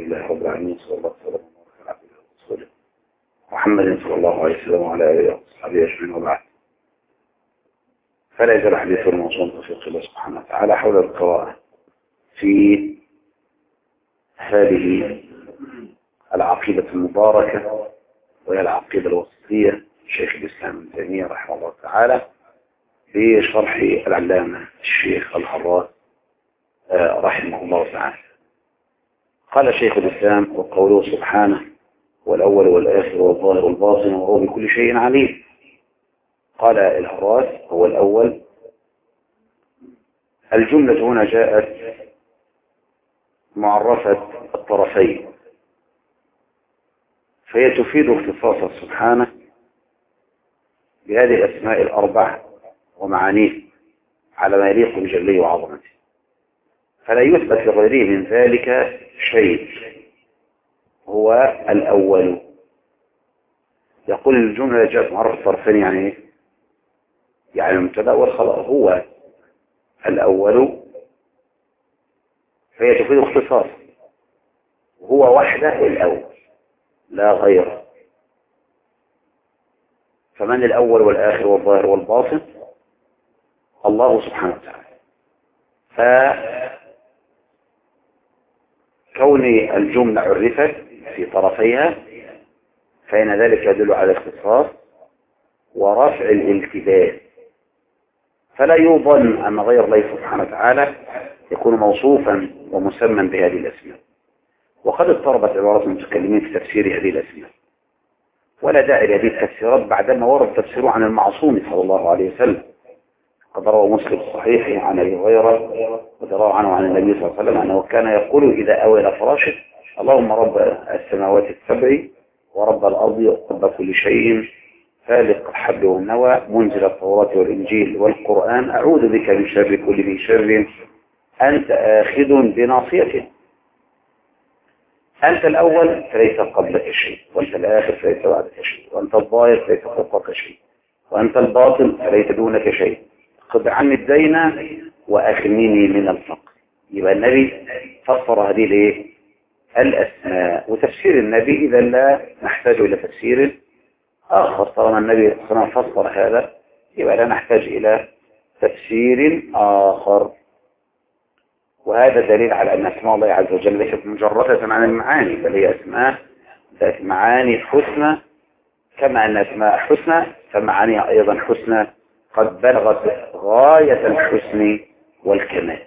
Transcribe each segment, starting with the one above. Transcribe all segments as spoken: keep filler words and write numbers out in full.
لله رب العالمين، صلى الله عليه وسلم على عبده ورسوله محمد صلى الله عليه وسلم وعلى آله وصحبه أجمعين، وبعد. فلا يزال حديث الموصول توفيق الله سبحانه وتعالى حول القراءة في هذه العقيدة المباركة، وهي العقيدة الوسطية شيخ الإسلام ابن تيمية رحمه الله تعالى بشرح العلامة الشيخ الحراس رحمه الله تعالى. قال شيخ الإسلام: وقوله سبحانه: والأول والآخر والظاهر والباطن وهو بكل شيء عليم. قال الحراس: هو الأول. الجملة هنا جاءت معرفة الطرفين، فهي تفيد اختصاصه سبحانه بهذه الأسماء الأربعة ومعانيه على ما يليق بجليه وعظمته، فلا يثبت لغيره من ذلك شيء. هو الأول. يقول الجملة جاءت معرفة الطرفين يعني ايه؟ يعني المبتدأ والخبر. هو الأول فهي تفيد اختصاص، هو وحده الأول لا غيره. فمن الأول والآخر والظاهر والباطن؟ الله سبحانه وتعالى. فكون الجملة عرفت في طرفيها فإن ذلك يدل على الاختصاص ورفع الالتباس، فلا يظن أن غير الله سبحانه وتعالى يكون موصوفا ومسمى بهذه الأسماء. وقد اضطربت عبارات المتكلمين في تفسير هذه الأسماء، ولا داعي لهذه التفسيرات بعدما ورد تفسيره عن المعصوم صلى الله عليه وسلم. قد روى مسلم الصحيح عن أبي هريرة وروى عنه عن النبي صلى الله عليه وسلم أنه كان يقول إذا أوى إلى فراشه: اللهم رب السماوات السبع ورب الأرض ورب كل شيء فالق الحب والنوى منزل التوراة والإنجيل والقرآن، أعوذ بك من شر كل ذي شر أنت آخذ بناصيته. أنت الأول فليس قبلك شيء، وأنت الآخر فليس بعدك شيء، وأنت الظاهر فليس فوقك شيء، وأنت الباطن فليس دونك شيء. خذ عني الدين وأغنني من الفقر. يبقى النبي فسر هذه الايه؟ الأسماء. وتفسير النبي إذا لا نحتاج إلى تفسير آخر، طالما النبي صلى الله عليه وسلم فسر هذا يبقى لا نحتاج إلى تفسير آخر. وهذا دليل على أن أسماء الله عز وجل ليست مجردة عن المعاني، بل هي أسماء ذات معاني حسنى، كما أن أسماء حسنى فمعانيها أيضا حسنى قد بلغت غاية الحسن والكمال.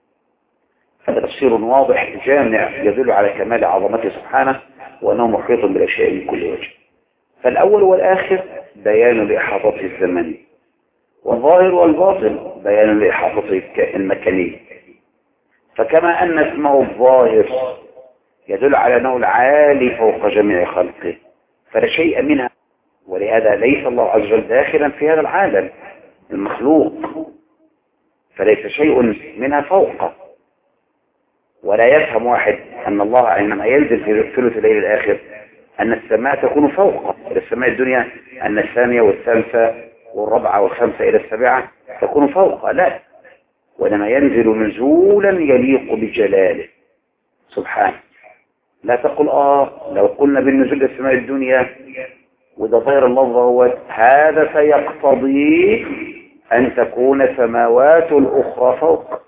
هذا تفسير واضح جامع يدل على كمال عظمته سبحانه وأنه محيط بالأشياء من كل وجه. فالأول والآخر بيان لإحاطته الزمني، والظاهر والباطن بيان لإحاطته المكاني. فكما أن اسمه الظاهر يدل على أنه العالي فوق جميع خلقه، فلا شيء منها، ولهذا ليس الله عز وجل داخلا في هذا العالم المخلوق، فليس شيء منها فوقه. ولا يفهم واحد أن الله عندما ينزل في ثلث الليل الآخر أن السماء تكون فوقه إلى السماء الدنيا، أن الثانية والثالثة والرابعة والخامسة إلى السابعة تكون فوقه، لا، وإنما ينزل نزولا يليق بجلاله سبحانه. لا تقل آه لو قلنا بالنزول إلى السماء الدنيا وإذا ظهر اللفظ هو هذا سيقتضي أن تكون سماوات الأخرى فوق.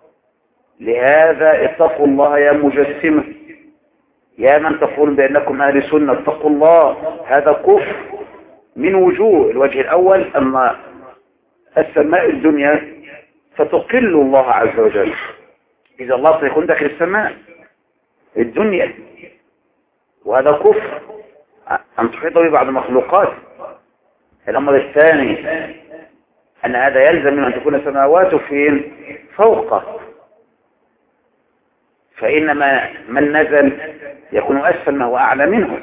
لهذا اتقوا الله يا مجسمة، يا من تقول بأنكم أهل سنة، اتقوا الله. هذا كفر من وجوه. الوجه الأول أن السماء الدنيا فتقل الله عز وجل، إذا الله سيكون داخل السماء الدنيا، وهذا كفر أن تحيط به بعض المخلوقات. الأمر الثاني أن هذا يلزم من أن تكون سماواته فين؟ فوقه، فإنما من نزل يكون أسفل ما هو أعلى منه.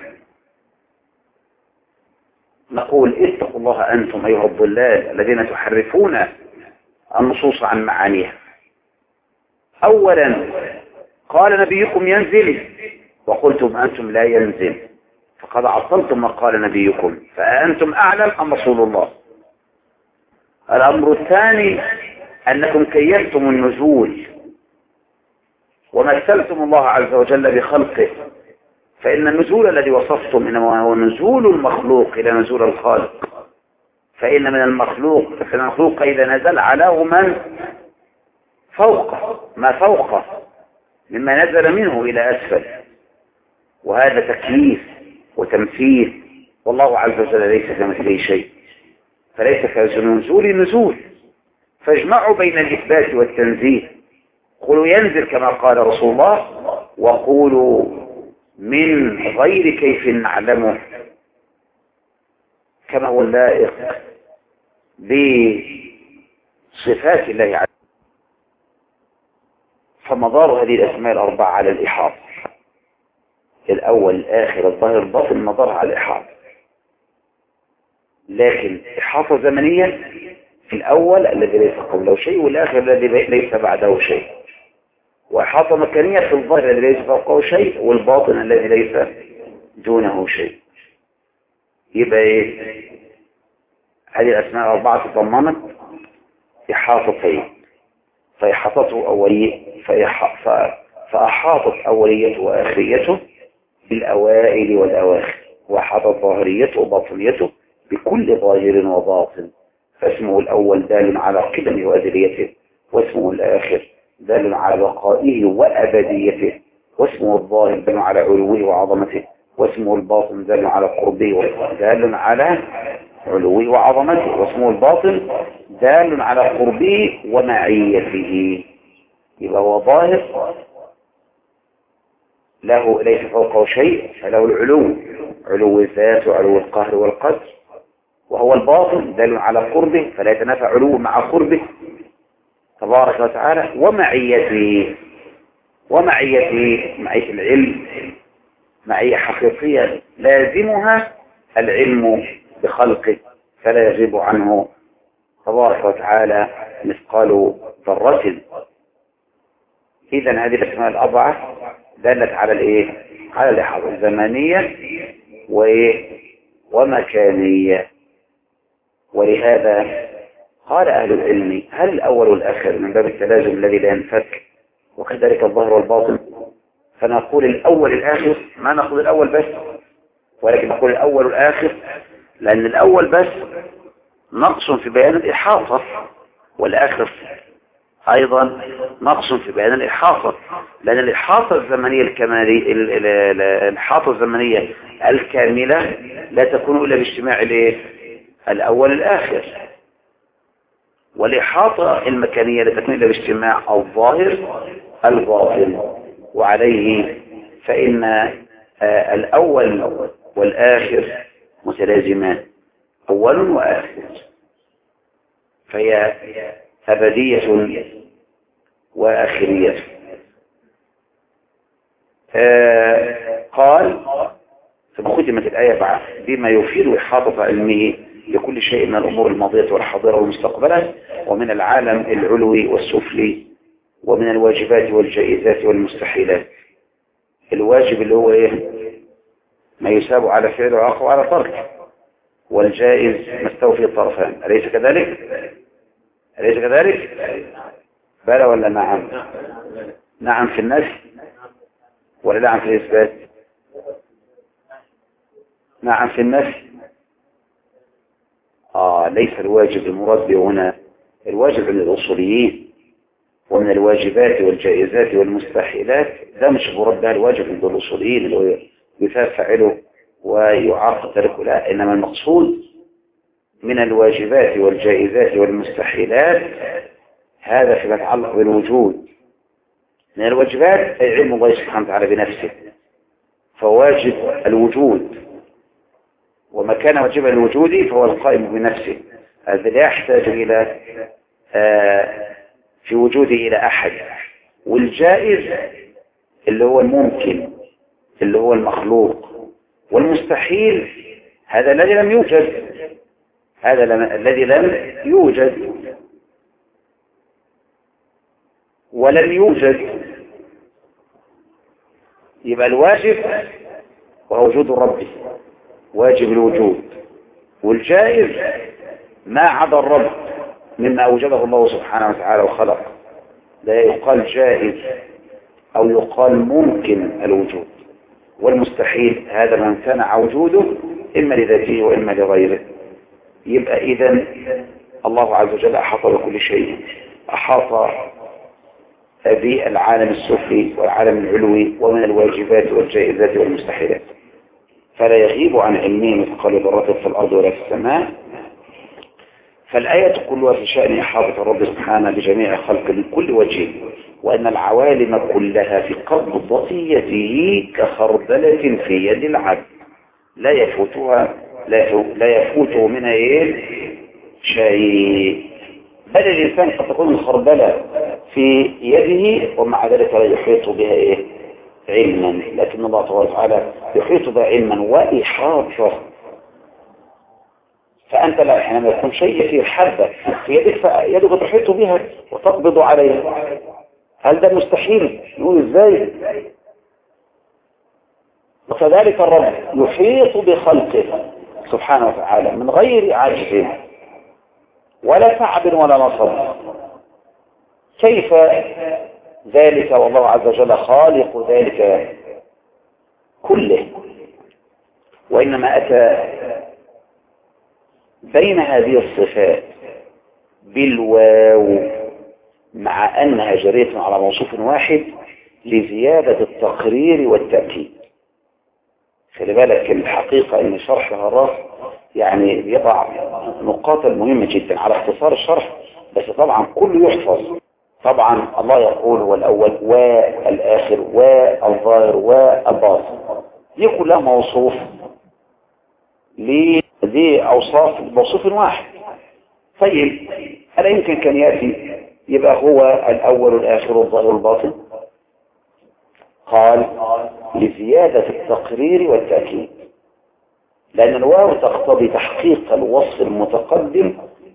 نقول اتقوا الله أنتم أيها الضلال الذين تحرفون النصوص عن معانيها. أولا قال نبيكم ينزل وقلتم أنتم لا ينزل، فقد عطلتم ما قال نبيكم، فأنتم أعلم أم رسول الله؟ الأمر الثاني أنكم كيفتم النزول ومثلتم الله عز وجل بخلقه فإن النزول الذي وصفتم إنما هو نزول المخلوق إلى نزول الخالق، فإن من المخلوق فإن المخلوق إذا نزل علاه من فوقه ما فوقه مما نزل منه إلى أسفل، وهذا تكييف وتمثيل، والله عز وجل ليس كمثله شيء، فليس كنزول نزول. فاجمعوا بين الإثبات والتنزيه، قولوا ينزل كما قال رسول الله، وقولوا من غير كيف نعلمه كما هو اللائق بصفات الله عز وجل. فمدار هذه الأسماء الأربعة على الإحاطة، الأول الآخر الظاهر الباطن مدار على الإحاطة، لكن إحاطة زمنية في الأول الذي ليس قبله شيء، والآخر الذي ليس بعده شيء، وإحاطة مكانية في الظاهر الذي ليس فوقه شيء، والباطن الذي ليس دونه شيء. يبقى إيه؟ هذه الأسماء الأربعة تضمنت إحاطتين، فإحاطته أولية فأحاطت أوليته وآخريته بالأوائل والأواخر، وأحاطت ظاهريته وباطنيته بكل ظاهر وباطن، فاسمه الأول دال على قدمه وأزليته، واسمه الآخر دال على بقائه وأبديته، واسمه الظاهر دال على علوه وعظمته، واسمه الباطن دال على قربه دال على علوه وعظمته، واسمه الباطن دال على قربه ومعيته. يبقى هو ظاهر له ليس فوقه شيء، فله العلو، علو الذات وعلو القهر والقدر، وهو الباطن دال على قربه فلا يتنافى علو مع قربه تبارك وتعالى، ومعيته ومعيته معية العلم، معية حقيقية لازمها العلم بخلقه فلا يغيب عنه تبارك وتعالى مثقال ذرة. إذن هذه الأسماء الأربعة دلت على الإيه؟ على الإحاطة الزمانية ومكانية. ولهذا قال أهل العلم هل الأول والآخر من باب التلازم الذي لا ينفك، وكذلك الظاهر والباطن، فنقول الأول الآخر، ما نقول الأول بس، ولكن نقول الأول والآخر، لأن الأول بس نقص في بيان الإحاطة، والآخر أيضا نقص في بيان الإحاطة، لأن الإحاطة الزمنية الكمالية الإحاطة الزمنية الكاملة لا تكون إلا باجتماع الأول الآخر، والإحاطة المكانية لا تكون إلا باجتماع الظاهر الباطن. وعليه فإن الأول والآخر متلازمان، أول وآخر، فهي أبدية وآخرية. آه قال فختمت الآية بما يفيد إحاطة علمه لكل شيء من الأمور الماضية والحاضرة والمستقبلة، ومن العالم العلوي والسفلي، ومن الواجبات والجائزات والمستحيلات. الواجب اللي هو إيه؟ ما يساب على فعل وعقب على ترك، والجائز ما استوفي الطرفان، أليس كذلك؟ أليس كذلك؟ بلى ولا نعم؟ نعم في النفي ولا نعم في الإثبات؟ نعم في النفي. آه ليس الواجب المراد هنا الواجب عند الأصوليين، ومن الواجبات والجائزات والمستحيلات ده مش مراد ده الواجب عند الأصوليين اللي هو يثاب فاعله ويعاقب تركه، لا، إنما المقصود من الواجبات والجائزات والمستحيلات هذا فيما يتعلق بالوجود. من الواجبات أي علم الله سبحانه وتعالى بنفسه، فواجب الوجود، وما كان واجبا الوجود فهو القائم بنفسه، هذا لا يحتاج إلى آه في وجوده إلى أحد. والجائز اللي هو الممكن اللي هو المخلوق، والمستحيل هذا الذي لم يوجد، هذا الذي لم يوجد ولم يوجد. يبقى الواجب وهو وجود الرب، واجب الوجود، والجائز ما عدا الرب مما أوجده الله سبحانه وتعالى وخلق، لا يقال جائز أو يقال ممكن الوجود، والمستحيل هذا ما امتنع وجوده إما لذاته وإما لغيره. يبقى إذن الله عز وجل أحاط بكل شيء، أحاط بالعالم السفلي والعالم العلوي ومن الواجبات والجائزات والمستحيلات، فلا يغيب عن علمه مثقال ذرة في الأرض ولا في السماء. فالآية كلها في شأن إحاطة الرب سبحانه بجميع خلق من كل وجه، وأن العوالم كلها في قبضة يده كخردلة في يد العبد لا يفوتها لا يفوته منها إيه شيء، بل الإنسان قد تكون الخردلة في يده ومع ذلك لا يحيط بها إيه علما، لكن الله تبارك وتعالى يحيط بها علما وإحاطة. فأنت لا حينما يكون شيء في حبة في يدك فيدك تحيط بها وتقبض عليها، هل ده مستحيل؟ نقول إزاي؟ وكذلك الرب يحيط بخلقه سبحانه وتعالى من غير عجز ولا تعب ولا نصب. كيف ذلك والله عز وجل خالق ذلك كله؟ وإنما أتى بين هذه الصفات بالواو مع أنها جرية على موصوف واحد لزيادة التقرير والتأكيد. خلي بالك الحقيقة أن شرح الراس يعني يضع نقاط مهمة جدا على اختصار الشرح، بس طبعا كله يحفظ. طبعا الله يقول هو الأول والآخر والظاهر والباطن، دي كلها موصوف لذي أوصاف موصوف واحد. طيب ألا يمكن كان يأتي يبقى هو الأول والآخر والظاهر والباطن؟ قال لزيادة التقرير والتأكيد، لأن الواو تقتضي تحقيق الوصف المتقدم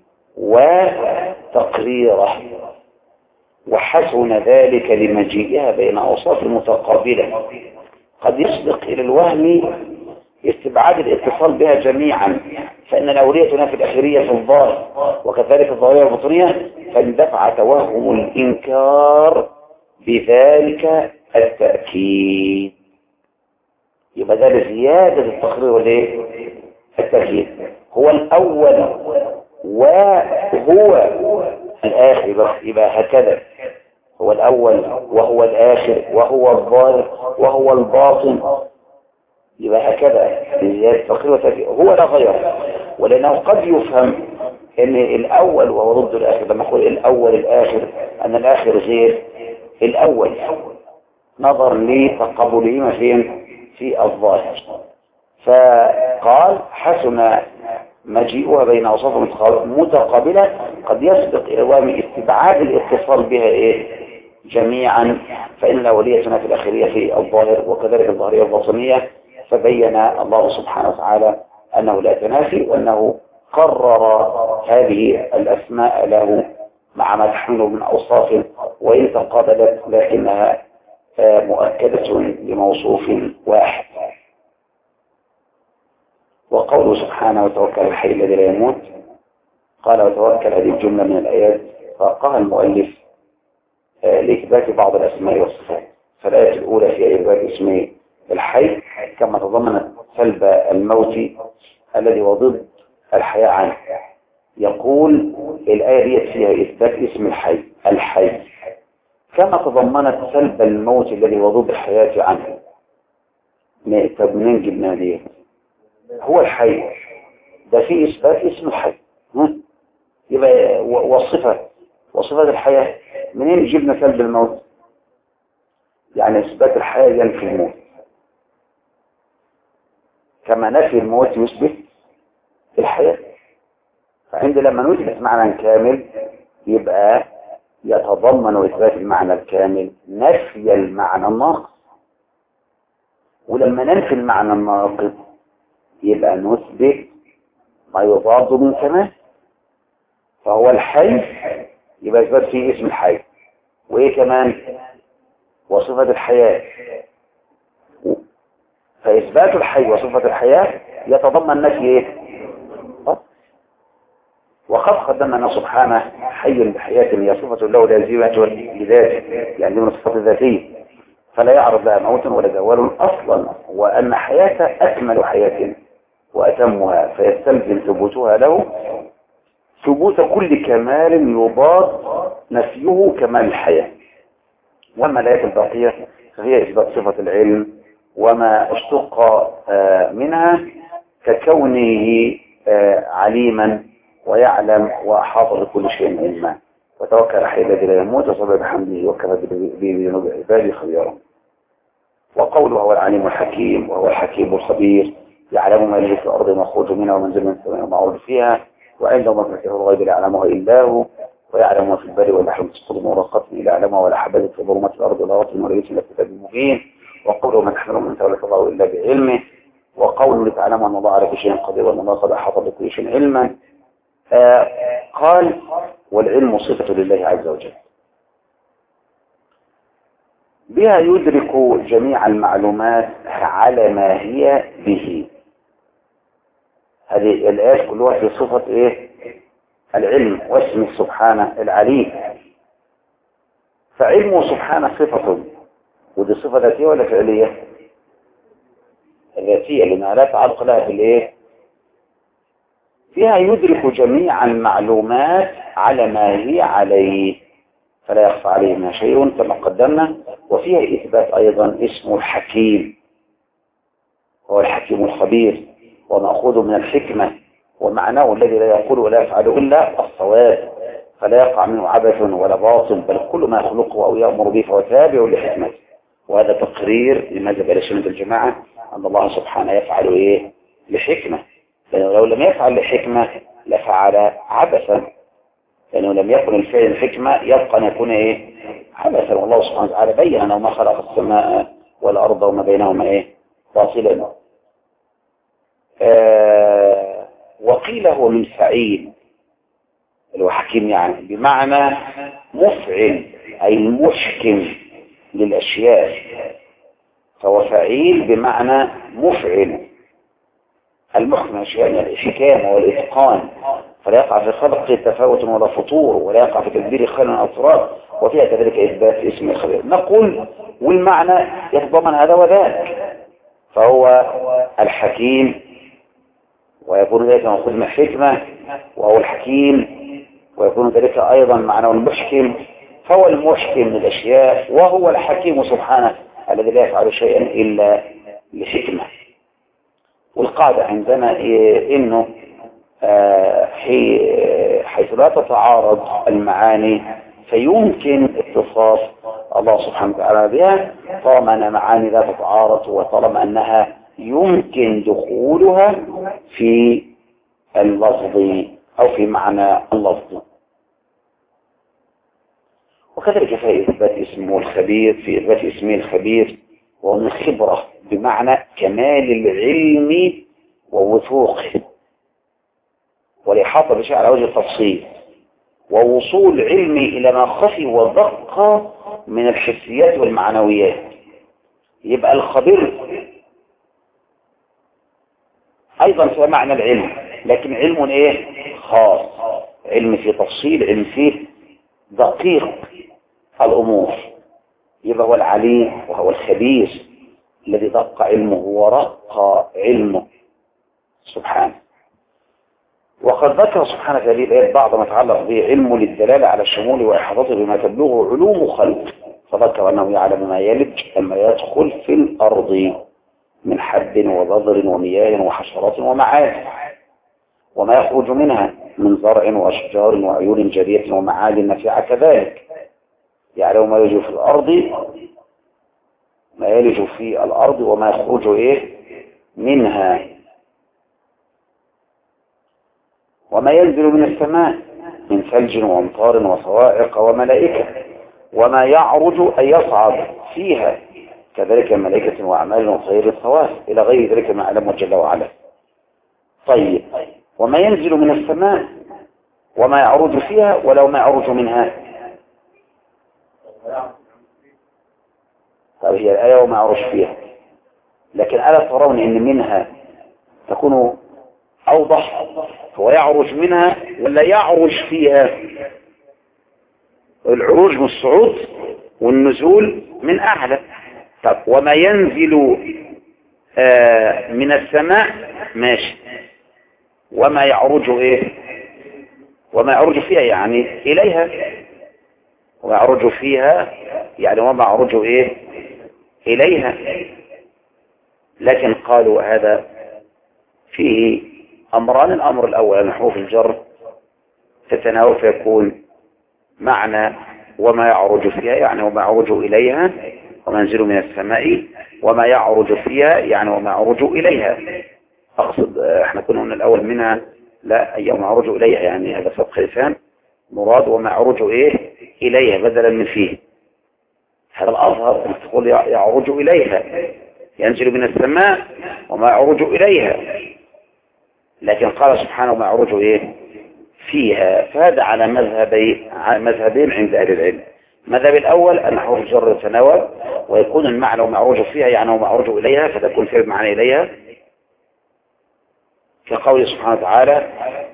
وتقريره، وحسن ذلك لمجيئها بين أوصاف المتقابلة. قد يسبق إلى الوهم استبعاد الاتصال بها جميعا، فإن الأولية تنافي الأخيرية في الظاهر وكذلك الظاهرية والباطنية، فاندفع توهم الإنكار بذلك التأكيد. يبقى ده لزيادة التقرير والايه التأكيد. هو الأول وهو الآخر، يبقى هكذا هو الأول وهو الآخر وهو الظاهر وهو الباطن، يبقى هكذا لزيادة التقرير والتأكيد، هو لا غير. ولأنه قد يفهم ان الأول وهو ضد الآخر، لما نقول الأول الآخر أن الآخر غير الأول نظر لتقابلهما فين في الظاهر. فقال حسن مجيئها بين أوصاف متقابلة قد يسبق إلى وهم استبعاد الاتصال بها إيه جميعا، فإن الأولية تنافي الأخيرية في الظاهر وكذلك الظاهرية والباطنية. فبين الله سبحانه وتعالى أنه لا تنافي، وأنه قرر هذه الأسماء له مع ما تحمله من أوصاف وإن تقابلت لكنها مؤكدة لموصوف واحد. وقوله سبحانه وتوكل الحي الذي لا يموت، قال وتوكل، هذه الجملة من الآيات فقها المؤلف لإثبات بعض الأسماء والصفات. فالآية الأولى في إثبات اسم الحي كما تضمنت سلب الموت الذي هو ضد الحياة عنه. يقول الآية دي فيها إثبات اسم الحي الحي كما تضمنت سلب الموت الذي هو ضد الحياة عنه. طب منين جبنا دي؟ هو الحي ده فيه إثبات اسم الحي، يبقى وصفة وصفة الحياة منين جبنا سلب الموت؟ يعني إثبات الحياة ينفي الموت، كما نفي الموت يثبت الحياة. فعند لما نثبت معنى كامل يبقى يتضمن إثبات المعنى الكامل نفي المعنى الناقص، ولما ننفي المعنى الناقص يبقى نثبت ما يضاد من كمال. فهو الحي يبقى إثبات فيه اسم الحي، وإيه كمان وصفة الحياة. فإثبات الحي وصفة الحياة يتضمن نفي إيه؟ وقد قدمنا سبحانه حي بحياة هي صفة له لازمة لذاته، يعني من الصفات الذاتية. فلا يعرض لها موت ولا زوال أصلا، وأن حياته أكمل حياة وأتمها، فيستلزم ثبوتها له ثبوت كل كمال يضاد نفيه كمال الحياة. وأما الآيات الباقية فهي إثبات صفة العلم وما اشتق منها ككونه عليما ويعلم وأحاط بكل شيء علما. وتوكل حي الذي لا يموت وصبر بحمده وكفى بذنوب عباده خبيرا. وقوله هو العليم الحكيم وهو الحكيم الخبير، يعلم ما يلج في الأرض وما يخرج منها ومنزل من السماء وما يعرج فيها، وعنده مفاتيح الغيب لا يعلمها إلا هو، ويعلم ما في البر والبحر تسقط من ورقة إلا يعلمها ولا حبة في ظلمات الأرض ولا رطب ولا يابس إلا في كتاب مبين. وقوله ما تحمل من أنثى ولا تضع إلا بعلمه. وقوله لتعلم أن الله على كل شيء قدير وأن الله قد أحاط بكل شيء علما. آه قال والعلم صفة لله عز وجل، بها يدرك جميع المعلومات على ما هي به. هذه الآيات كلها في صفة إيه؟ العلم، واسمه سبحانه العليم. فعلمه سبحانه صفة، ودي صفة ذاتية ولا فعلية؟ ذاتية، لأنها لا تعلق لها بالإيه؟ فيها يدرك جميع المعلومات على ما هي عليه، فلا يخفى عليه ما شيء كما قدمنا. وفيها إثبات أيضا اسمه الحكيم، هو الحكيم الخبير، ومأخوذ من الحكمة، ومعناه الذي لا يقول ولا يفعل إلا الصواب، فلا يقع منه عبث ولا باطل، بل كل ما يخلقه أو يأمر به فهو تابع لحكمته. وهذا تقرير لمذهب أهل السنة والجماعة أن الله سبحانه يفعل إيه؟ لحكمة، لأنه لو لم يفعل لحكمة لفعل عبثا، لأنه لم يكن الفعل الحكمة يبقى أن يكون إيه؟ عبثا. والله سبحانه وتعالى بين أنه ما خلق السماء والأرض وما بينهما إيه؟ باطلا. آه وقيل هو من فعيل، اللي هو حكيم يعني بمعنى مفعل، أي المحكم للأشياء، فهو فعيل بمعنى مفعل المحكم للأشياء من الإحكام والإتقان، فلا يقع في خلق تفاوت ولا فطور، ولا يقع في تدبير خير أطراف، وفيها كذلك إثبات اسم الخبير. نقول والمعنى يتضمن هذا وذاك، فهو الحكيم ويكون ذلك مأخوذ من الحكمة، وهو الحكيم ويكون ذلك أيضا معناه المحكم، فهو المحكم للأشياء، وهو الحكيم سبحانه الذي لا يفعل شيئا إلا لحكمة. والقاعدة عندنا إنه حيث لا تتعارض المعاني فيمكن اتصاف الله سبحانه وتعالى بها، طالما أن معاني لا تتعارض، وطالما أنها يمكن دخولها في اللفظ أو في معنى اللفظ. وكذلك في إثبات اسمه الخبير، في إثبات اسمه الخبير وهو من الخبرة بمعنى كمال العلم ووثوقه والإحاطة بشيء على وجه التفصيل، ووصول علمي إلى ما خفي ودق من الحسيات والمعنويات. يبقى الخبير أيضا في معنى العلم، لكن علم إيه؟ خاص، علم في تفصيل، علم فيه دقيق الأمور. يبقى هو العليم وهو الخبير الذي دق علمه ورق علمه سبحانه. وقد ذكر سبحانه في هذه الآيات بعض ما يتعلق به علمه للدلالة على الشمول وإحاطته بما تبلغه علوم خلق، فذكر أنه يعلم ما يلج أما يدخل في الأرض من حب وبذر ومياه وحشرات ومعادن، وما يخرج منها من زرع وأشجار وعيون جارية ومعادن نافعة كذلك. يعلم ما يلج في الأرض، ما يلج في الأرض وما يخرج إيه منها، وما ينزل من السماء من ثلج وامطار وصواعق وملائكة، وما يعرج أي يصعد فيها كذلك ملائكة وأعمال وطير الصواف إلى غير ذلك ما علمه جل وعلا. طيب، وما ينزل من السماء وما يعرج فيها ولو ما يعرج منها. طيب هي الآية وما يعرج فيها، لكن ألا ترون أن منها تكون أوضح؟ هو يعرج منها ولا يعرج فيها؟ العروج من الصعود والنزول من أعلى، طب وما ينزل آه من السماء ماشي، وما يعرج ايه؟ وما يعرج فيها يعني اليها، وما يعرج فيها يعني وما يعرج ايه اليها. لكن قالوا هذا فيه امران. الامر الاول ان حروف الجر تتناول فيكون معنى وما يعرج فيها يعني وما يعرج اليها، وما ينزل من السماء وما يعرج فيها يعني وما يعرج اليها. اقصد احنا كنا قلنا الاول منها لا يوم يعرج اليها يعني هذا سبق لسان، مراد وما يعرج ايه اليها بدلا من فيه. هذا الاظهر ان تقول يعرج اليها ينزل من السماء وما يعرج اليها، لكن قال سبحانه وما يعرج ايه فيها. فهذا على مذهبي مذهبين عند اهل العلم. المذهب الاول ان حروف الجر تتناول ويكون المعنى وما يعرج فيها يعني وما يعرج اليها، فتكون فعل معنى اليها، كقول سبحانه وتعالى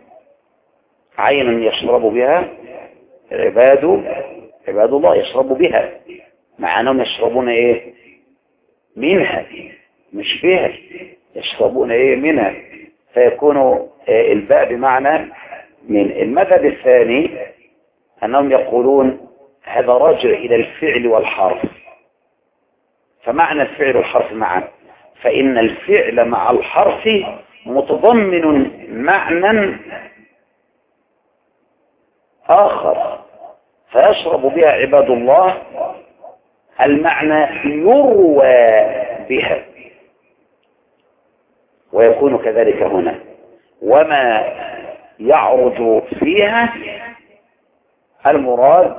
عين يشرب بها عباد عباد الله يشرب بها، مع انهم يشربون ايه منها مش بها، يشربون ايه منها، فيكون الباء بمعنى من. المذهب الثاني انهم يقولون هذا راجع الى الفعل والحرف، فمعنى الفعل والحرف معا، فان الفعل مع الحرف متضمن معنى آخر، فيشرب بها عباد الله المعنى يروى بها، ويكون كذلك هنا. وما يعرج فيها المراد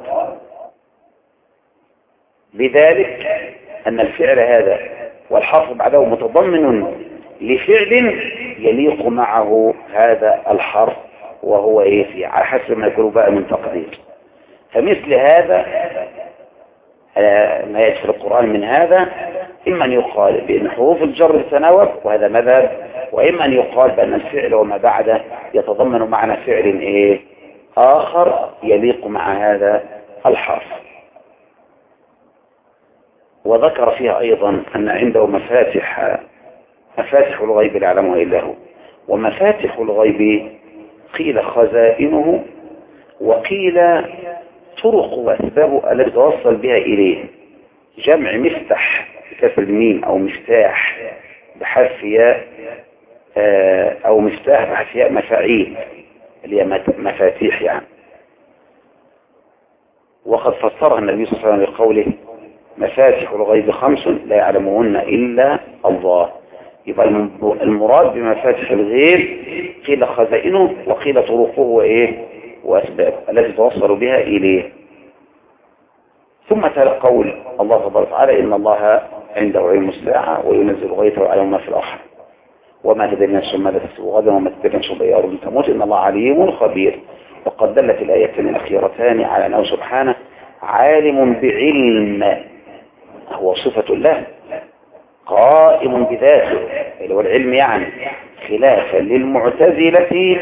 بذلك أن الفعل هذا والحرف بعده متضمن لفعل يليق معه هذا الحرف، وهو ايه في على حسب ما يكون بقى من تقدير. فمثل هذا ما يأتي في القرآن من هذا إما أن يقال بأن حروف الجر تتناول وهذا مذهب، وإما أن يقال بأن الفعل وما بعده يتضمن معنى فعل ايه آخر يليق مع هذا الحرف. وذكر فيها أيضا أن عنده مفاتح مفاتح الغيب لا يعلمها إلا هو. ومفاتح الغيب قيل خزائنه وقيل طرق وأسباب التي توصل بها إليه، جمع مفتح بكسر الميم أو مفتاح بحرف ياء أو مفتاح بحرف ياء مفاعيل اللي هي مفاتيح يعني. وقد فسرها النبي صلى الله عليه وسلم بقوله مفاتح الغيب خمس لا يعلمهن إلا الله. يبقى المراد بمفاتح الغيب قيل خزائنه وقيل طرقه وإيه وأسباب التي توصل بها إليه. ثم تلا قول الله تبارك وتعالى إن الله عنده علم الساعة وينزل الغيث ويعلم ما في الأرحام وما تدري نفس ماذا تكسب غدا وما تدري نفس بأي أرض تموت إن الله عليم خبير. وقد دلت الآيتين الأخيرتان على أنه سبحانه عالم بعلم، هو صفة الله قائم بذاته اللي هو العلم يعني، خلافا للمعتزلة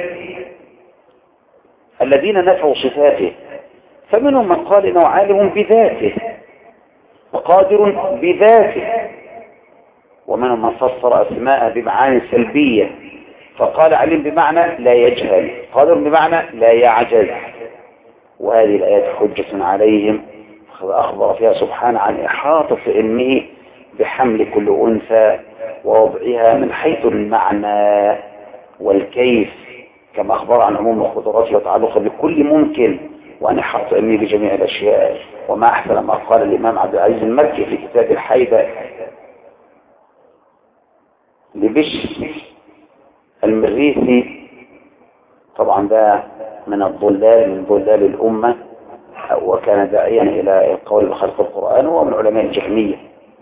الذين نفوا صفاته، فمنهم من قال إنه عالم بذاته وقادر بذاته، ومنهم من فسر أسماء بمعاني سلبية فقال علم بمعنى لا يجهل، قادر بمعنى لا يعجز. وهذه الآيات حجة عليهم، أخبر فيها سبحانه عن إحاطة علمه بحمل كل أنثى ووضعها من حيث المعنى والكيف، كما أخبر عن عموم القدرات وتعلقها بكل ممكن، وأن إحاطة علمه بجميع الأشياء. وما أحسن ما قال الإمام عبد العزيز المكي في كتاب الحيدة لبش المريسي، طبعا ده من الضلال من ضلال الأمة، وكان داعيا إلى القول بخلق القرآن، ومن علماء الجهمية.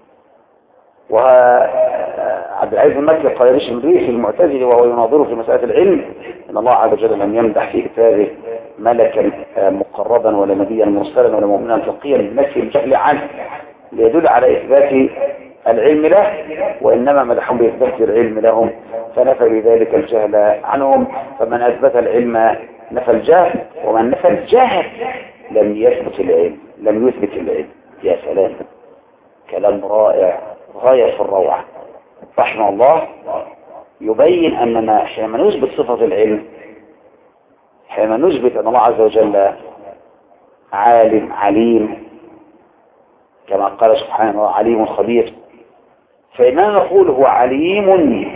وعبد العزيز المكي قال لبش المريسي المعتزلي وهو يناظره في مسألة العلم إن الله عز وجل لم يمدح في كتابه ملكا مقربا ولا نبيا مرسلا ولا مؤمنا تقيا بنفي الجهل عنه ليدل على إثبات العلم له، وإنما مدحهم بإثبات العلم لهم فنفى بذلك الجهل عنهم. فمن أثبت العلم نفى الجهل، ومن نفى الجهل لم يثبت العلم لم يثبت العلم. يا سلام، كلام رائع غاية في الروعة رحمه الله. يبين أننا حينما نثبت صفة العلم، حينما نثبت أن الله عز وجل عالم عليم كما قال سبحانه عليم خبير، فإننا نقول هو عليم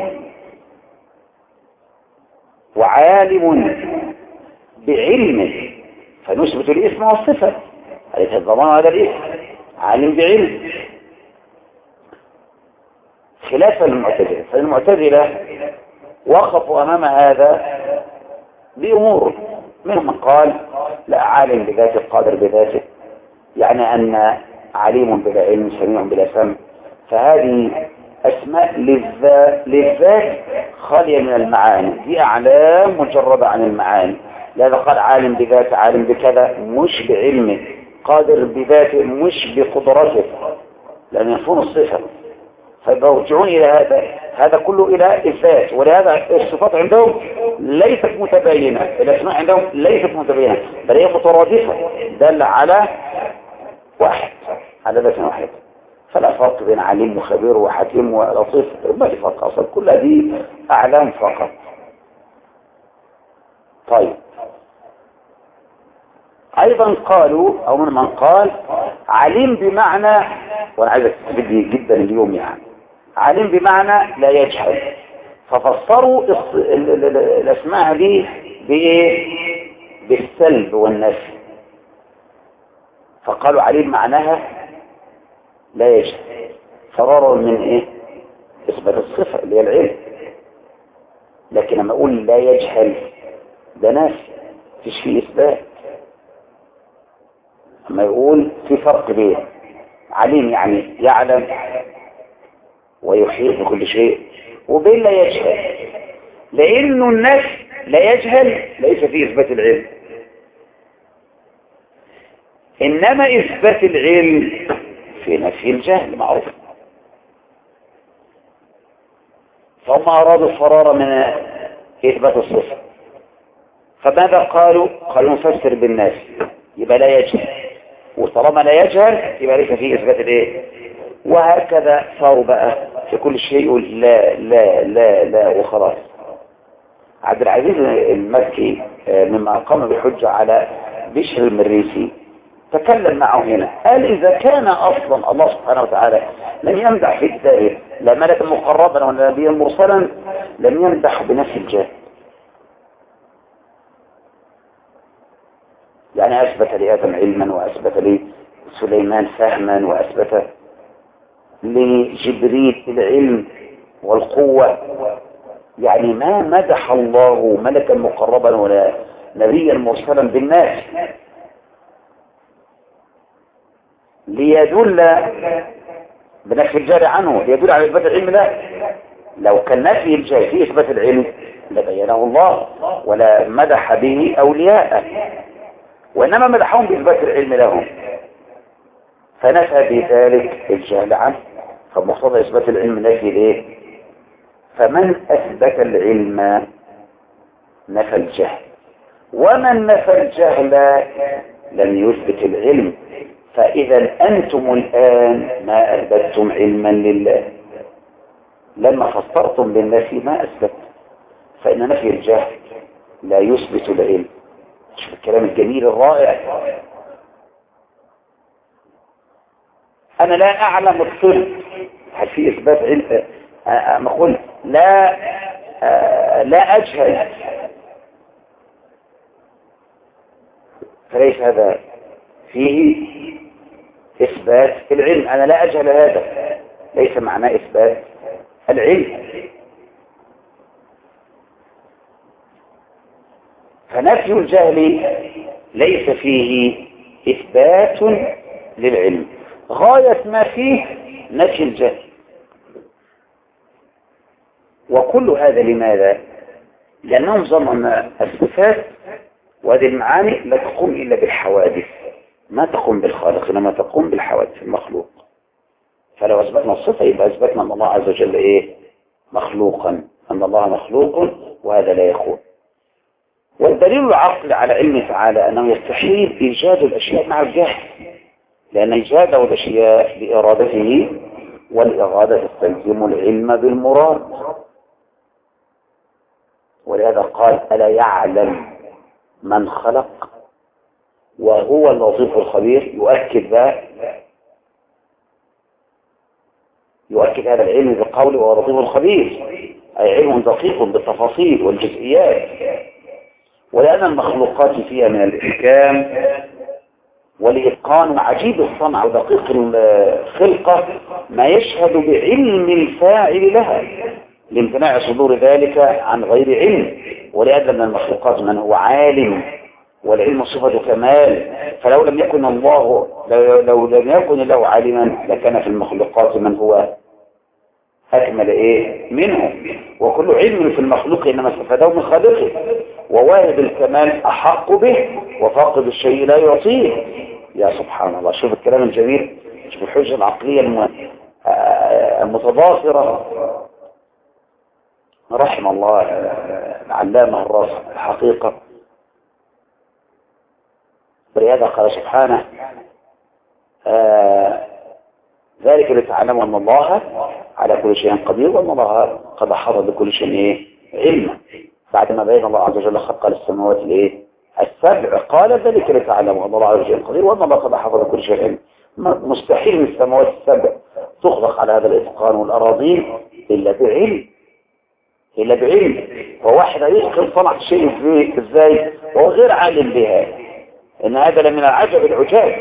وعالم بعلمه، فنثبت الاسم والصفة عليك الضمان هذا الاسم عالم بعلم، خلافا للمعتزلة. فالمعتزلة وقفوا أمام هذا بأمور، منهم من قال لا عالم بذاته قادر بذاته، يعني أن عليم بلا علم سميع بلا سمع، فهذه أسماء للذات, للذات خالية من المعاني، دي أعلام مجردة عن المعاني. لذا قال عالم بذاته عالم بكذا مش بعلمه، قادر بذاته مش بقدرته، لأن ينفون الصفة. فيرجعون إلى هذا هذا كله إلى الذات، ولهذا الصفات عندهم ليست متباينة، الأسماء عندهم ليست متباينة، بل هي مترادفة دل على واحد، على ذات واحد. فلا فرق بين عليم وخبير وحكيم ولطيف، ما في فرق أصلا، كل هذه أعلام فقط. طيب أيضا قالوا أو من من قال عليم بمعنى، وأنا عايز أستفيد جدا اليوم، يعني عليم بمعنى لا يجهل، ففسروا الأسماء دي بإيه؟ بالسلب والنفي، فقالوا عليم معناها لا يجهل، فرارا من إيه؟ إثبات الصفة اللي هي العلم. لكن لما أقول لا يجهل ده نفي، فيش فيه إثبات. لما يقول في فرق بين عليم يعني يعلم ويحيط بكل شيء، وبين لا يجهل، لأنه النفي لا يجهل ليس فيه إثبات العلم، إنما إثبات العلم في نفي الجهل معروف. فهم أرادوا الفرار من إثبات الصفة، فماذا قالوا؟ قالوا نفسر بالناس يبقى لا يجهل، وطالما لا يجهل يبقى ليس فيه إثبات الإيه؟ وهكذا صاروا بقى في كل شيء يقول لا لا لا لا وخلاص. عبد العزيز المكي مما قام بحجة على بشر المريسي تكلم معه هنا، قال إذا كان أصلا الله سبحانه وتعالى لم يمدح في كتابه لا ملكا مقربا ولا نبيا مرسلا، لم يمدح بنفس الجهل. يعني أثبت لآدم علما، وأثبت لسليمان فهما، وأثبت لجبريل العلم والقوة، يعني ما مدح الله ملكا مقربا ولا نبيا مرسلا بالناس ليدل بنفي الجهل عنه، ليدل على إثبات العلم. لا، لو كان نفي الجهل في إثبات العلم لبينه الله ولا مدح به أولياءه، وإنما مدحهم بإثبات العلم لهم، فنفى بذلك الجهل عنه. فمقتضى إثبات العلم نفي الإيه؟ فمن أثبت العلم نفى الجهل، ومن نفى الجهل لم يثبت العلم. فإذا أنتم الآن ما أثبتتم علما لله، لما فسرتم بالنفي ما أثبت، فإن نفي الجهل لا يثبت العلم. شوف الكلام الجميل الرائع. أنا لا أعلم الطب، هل في إثبات علم؟ أنا أقول لا لا أجهل، فليس هذا فيه إثبات العلم. أنا لا أجهل، هذا ليس معناه إثبات العلم. فنفي الجهل ليس فيه إثبات للعلم، غاية ما فيه نفي الجهل. وكل هذا لماذا؟ لأنهم ظنوا أن الصفات وهذه المعاني لا تقوم إلا بالحوادث، ما تقوم بالخالق، إنما تقوم بالحوادث المخلوق. فلو أثبتنا الصفة يبقى أثبتنا أن الله عز وجل إيه؟ مخلوقا، أن الله مخلوق، وهذا لا يكون. والدليل العقل على علمه تعالى أنه يستحيل إيجاد الأشياء مع الجهل، لأن إيجاده الأشياء بإرادته، والإرادة تستلزم العلم بالمراد. ولهذا قال ألا يعلم من خلق وهو اللطيف الخبير. يؤكد ذا يؤكد هذا العلم بقوله وهو اللطيف الخبير، أي علم دقيق بالتفاصيل والجزئيات. ولأن المخلوقات فيها من الإحكام والإتقان عجيب الصنع ودقيق الخلقة ما يشهد بعلم الفاعل لها لامتناع صدور ذلك عن غير علم. ولأن من المخلوقات من هو عالم، والعلم صفة كمال، فلو لم يكن الله لو, لو لم يكن الله عالما لكان في المخلوقات من هو أكمل إيه منه. وكل علم في المخلوق إنما استفاده من خالقه، وواهب الكمال أحق به، وفاقد الشيء لا يعطيه. يا سبحان الله، شوف الكلام الجميل، شوف الحجة العقلية المتضافرة. رحم الله العلامة الراسخ الحقيقة. ولهذا قال سبحانه آه ذلك لتعلموا أن الله على كل شيء قدير، وأن الله قد أحاط بكل شيء علما. بعد ما بين الله عز وجل خلق السماوات الايه السبع، قال ذلك لتعلموا أن الله على كل شيء قدير وأن الله قد أحاط بكل شيء علما. مستحيل من السماوات السبع تخلق على هذا الإتقان والأراضين إلا بعلم إلا بعلم. وواحد يتقن صنع شيء ازاي وهو غير عالم بها؟ إن هذا لمن العجب العجاب.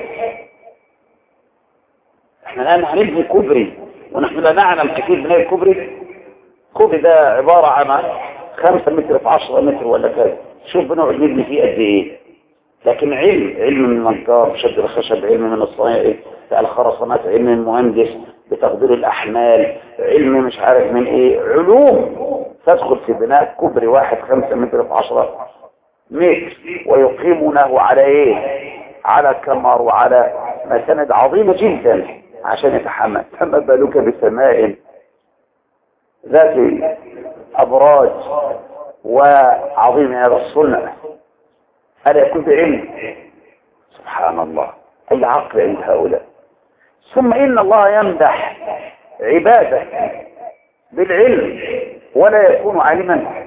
احنا الآن هنبني كوبري ونحن لا نعلم كثير من الكوبري. كوبري ده عبارة عن خمسة متر في عشرة متر ولا كذا، شوف بنقعد نبني فيه قد ايه. لكن علم علم من النجار شد الخشب، علم من الصنايعي بتاع الخرسانات، علم من المهندس بتقدير الأحمال، علم مش عارف من ايه، علوم تدخل في بناء كوبري واحد خمسة متر في عشرة متر، ويقيمونه على ايه؟ على كمر وعلى مساند عظيمة جدا عشان يتحمل. فما بالك بسماء ذات أبراج وعظيم هذا الصنع، هذا يكون بعلم. سبحان الله، أي عقل عند هؤلاء. ثم إن الله يمدح عباده بالعلم ولا يكون عالما.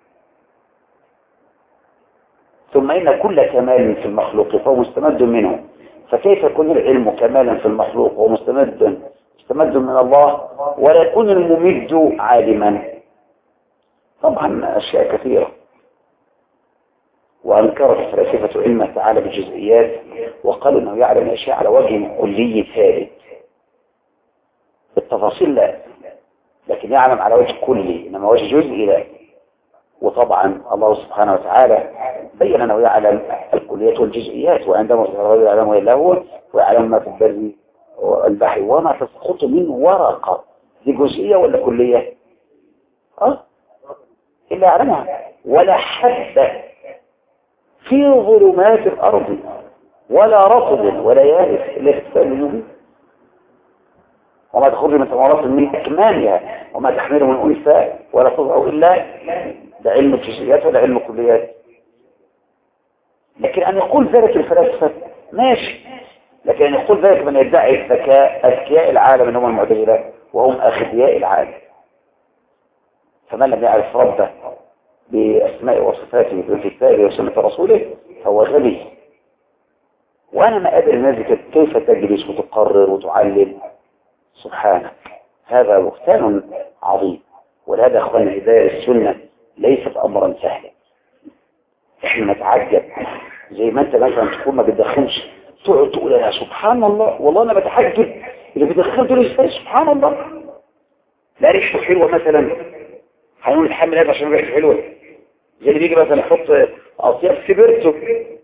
ثم إن كل كمال في المخلوق فهو مستمد منه، فكيف يكون العلم كمالا في المخلوق ومستمد مستمد من الله ولا يكون الممد عالما؟ طبعا أشياء كثيرة. وأنكرت الفلاسفة علمه تعالى بالجزئيات، وقالوا أنه يعلم الأشياء على وجه كلي ثابت، بالتفاصيل لا، لكن يعلم على وجه كلي، إنما وجه جزئي لا. وطبعا الله سبحانه وتعالى بين أنه يعلم الكليات والجزئيات، وعندما يعلم إلا هو، ويعلم ما في البر والبحر وما تسقط من ورقة. دي جزئية ولا كلية؟ أه؟ إلا يعلمها. ولا حبة في ظلمات الأرض ولا رطب ولا يابس إلا في كتاب مبين. وما تخرج من ثمرات من أكمامها وما تحمله من أنثى ولا تضع إلا ده علم الجزئيات ولا علم الكليات. لكن أن يقول ذلك الفلاسفة ماشي، لكن أن يقول ذلك من يدعي الذكاء أذكياء العالم إنهم المعتزلة وهم أخذياء العالم. فمن لم يعرف ربه بأسماء وصفاته في كتابه وسنة رسوله فهو غبي. وأنا ما أدري الناس كيف تجلس وتقرر وتعلم. سبحانك، هذا بهتان عظيم. ولهذا أخواننا هداية السنة ليست أمرا سهلا. احنا نتعجب زي ما انت مثلا تكون ما بتدخنش تقعد تقول يا سبحان الله، والله انا بتحجب اللي بيدخن تقول ازاي سبحان الله. لا ريحته حلوه مثلا، هنقول نتحمل هذا عشان ريحته حلوه. زي اللي بيجي مثلا يحط اطياب سيبرتو،